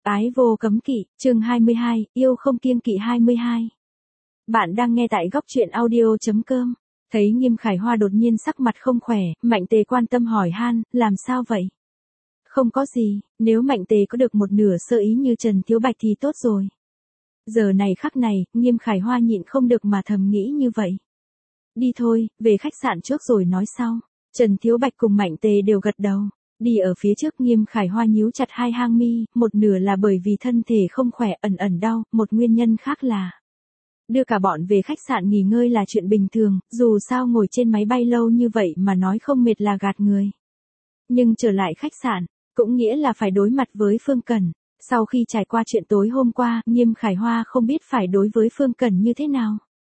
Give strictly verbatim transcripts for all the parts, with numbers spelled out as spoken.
Ái vô cấm kỵ, chương hai mươi hai, yêu không kiêng kỵ hai mươi hai. Bạn đang nghe tại góc truyện audio.com. Thấy Nghiêm Khải Hoa đột nhiên sắc mặt không khỏe, Mạnh Tề quan tâm hỏi han, làm sao vậy? Không có gì, nếu Mạnh Tề có được một nửa sơ ý như Trần Thiếu Bạch thì tốt rồi. Giờ này khắc này, Nghiêm Khải Hoa nhịn không được mà thầm nghĩ như vậy. Đi thôi, về khách sạn trước rồi nói sau. Trần Thiếu Bạch cùng Mạnh Tề đều gật đầu. Đi ở phía trước Nghiêm Khải Hoa nhíu chặt hai hang mi, một nửa là bởi vì thân thể không khỏe ẩn ẩn đau, một nguyên nhân khác là đưa cả bọn về khách sạn nghỉ ngơi là chuyện bình thường, dù sao ngồi trên máy bay lâu như vậy mà nói không mệt là gạt người. Nhưng trở lại khách sạn, cũng nghĩa là phải đối mặt với Phương Cẩn. Sau khi trải qua chuyện tối hôm qua, Nghiêm Khải Hoa không biết phải đối với Phương Cẩn như thế nào.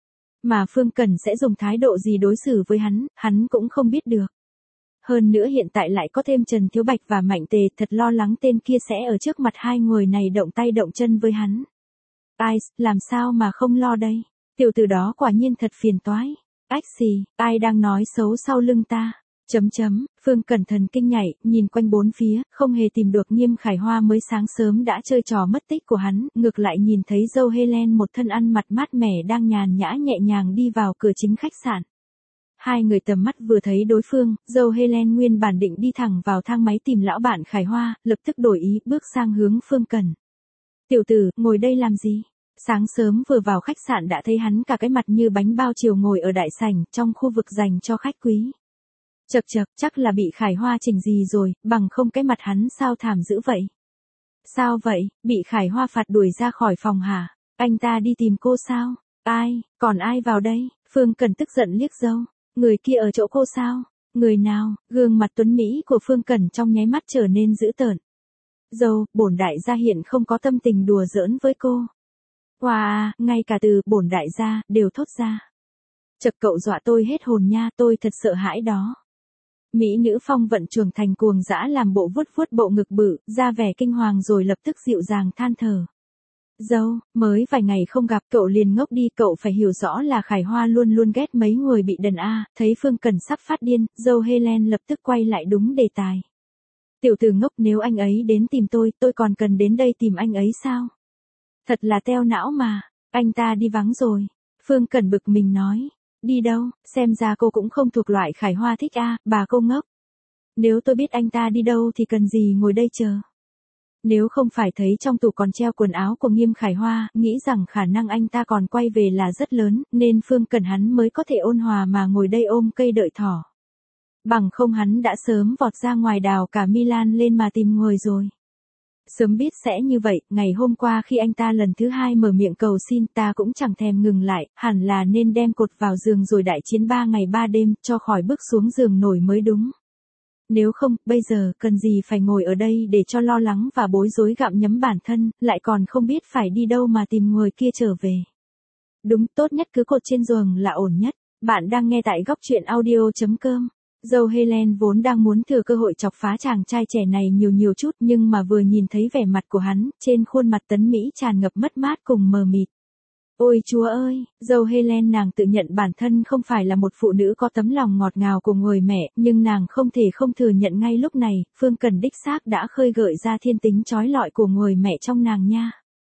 Mà Phương Cẩn sẽ dùng thái độ gì đối xử với hắn, hắn cũng không biết được. Hơn nữa hiện tại lại có thêm Trần Thiếu Bạch và Mạnh Tề, thật lo lắng tên kia sẽ ở trước mặt hai người này động tay động chân với hắn. Ai, làm sao mà không lo đây? Tiểu tử đó quả nhiên thật phiền toái. Ách xì, ai đang nói xấu sau lưng ta? Chấm chấm, Phương Cẩn thần kinh nhảy, nhìn quanh bốn phía, không hề tìm được Nghiêm Khải Hoa mới sáng sớm đã chơi trò mất tích của hắn, ngược lại nhìn thấy dâu Helen một thân ăn mặt mát mẻ đang nhàn nhã nhẹ nhàng đi vào cửa chính khách sạn. Hai người tầm mắt vừa thấy đối phương, dâu Helen nguyên bản định đi thẳng vào thang máy tìm lão bạn Khải Hoa, lập tức đổi ý, bước sang hướng Phương Cẩn. Tiểu tử, ngồi đây làm gì? Sáng sớm vừa vào khách sạn đã thấy hắn cả cái mặt như bánh bao chiều ngồi ở đại sảnh, trong khu vực dành cho khách quý. Chậc chậc, chắc là bị Khải Hoa chỉnh gì rồi, bằng không cái mặt hắn sao thảm dữ vậy? Sao vậy, bị Khải Hoa phạt đuổi ra khỏi phòng hả? Anh ta đi tìm cô sao? Ai, còn ai vào đây? Phương Cẩn tức giận liếc dâu. Người kia ở chỗ cô sao? Người nào? Gương mặt tuấn mỹ của Phương Cẩn trong nháy mắt trở nên dữ tợn. Dâu, bổn đại gia hiện không có tâm tình đùa giỡn với cô. Wow, ngay cả từ bổn đại gia đều thốt ra. Chậc cậu dọa tôi hết hồn nha, tôi thật sợ hãi đó. Mỹ nữ phong vận trường thành cuồng dã làm bộ vuốt vuốt bộ ngực bự, ra vẻ kinh hoàng rồi lập tức dịu dàng than thở. Dâu, mới vài ngày không gặp cậu liền ngốc đi, cậu phải hiểu rõ là Khải Hoa luôn luôn ghét mấy người bị đần a. Thấy Phương Cẩn sắp phát điên, dâu Helen lập tức quay lại đúng đề tài. Tiểu tử ngốc, nếu anh ấy đến tìm tôi, tôi còn cần đến đây tìm anh ấy sao? Thật là teo não mà, anh ta đi vắng rồi. Phương Cẩn bực mình nói, đi đâu, xem ra cô cũng không thuộc loại Khải Hoa thích a, bà cô ngốc. Nếu tôi biết anh ta đi đâu thì cần gì ngồi đây chờ. Nếu không phải thấy trong tủ còn treo quần áo của Nghiêm Khải Hoa, nghĩ rằng khả năng anh ta còn quay về là rất lớn, nên Phương Cẩn hắn mới có thể ôn hòa mà ngồi đây ôm cây đợi thỏ. Bằng không hắn đã sớm vọt ra ngoài đào cả Milan lên mà tìm người rồi. Sớm biết sẽ như vậy, ngày hôm qua khi anh ta lần thứ hai mở miệng cầu xin ta cũng chẳng thèm ngừng lại, hẳn là nên đem cột vào giường rồi đại chiến ba ngày ba đêm, cho khỏi bước xuống giường nổi mới đúng. Nếu không, bây giờ, cần gì phải ngồi ở đây để cho lo lắng và bối rối gặm nhấm bản thân, lại còn không biết phải đi đâu mà tìm người kia trở về. Đúng, tốt nhất cứ cột trên giường là ổn nhất. Bạn đang nghe tại góc truyện audio.com. Dâu Helen vốn đang muốn thừa cơ hội chọc phá chàng trai trẻ này nhiều nhiều chút, nhưng mà vừa nhìn thấy vẻ mặt của hắn, trên khuôn mặt tấn Mỹ tràn ngập mất mát cùng mờ mịt. Ôi chúa ơi, dâu Helen nàng tự nhận bản thân không phải là một phụ nữ có tấm lòng ngọt ngào của người mẹ, nhưng nàng không thể không thừa nhận ngay lúc này, Phương Cẩn đích xác đã khơi gợi ra thiên tính trói lọi của người mẹ trong nàng nha.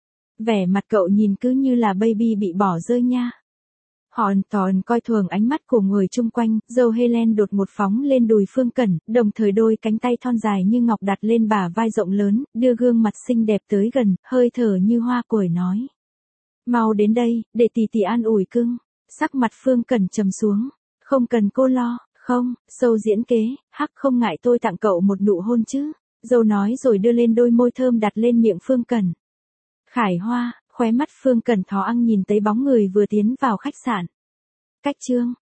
Vẻ mặt cậu nhìn cứ như là baby bị bỏ rơi nha. Hoàn toàn coi thường ánh mắt của người chung quanh, dâu Helen đột một phóng lên đùi Phương Cẩn, đồng thời đôi cánh tay thon dài như ngọc đặt lên bả vai rộng lớn, đưa gương mặt xinh đẹp tới gần, hơi thở như hoa cổi nói. Mau đến đây, để tì tì an ủi cưng. Sắc mặt Phương Cẩn trầm xuống. Không cần cô lo, không, sâu diễn kế, hắc không ngại tôi tặng cậu một nụ hôn chứ. Dâu nói rồi đưa lên đôi môi thơm đặt lên miệng Phương Cẩn. Khải Hoa, khóe mắt Phương Cẩn thó ăn nhìn thấy bóng người vừa tiến vào khách sạn. Cách chương,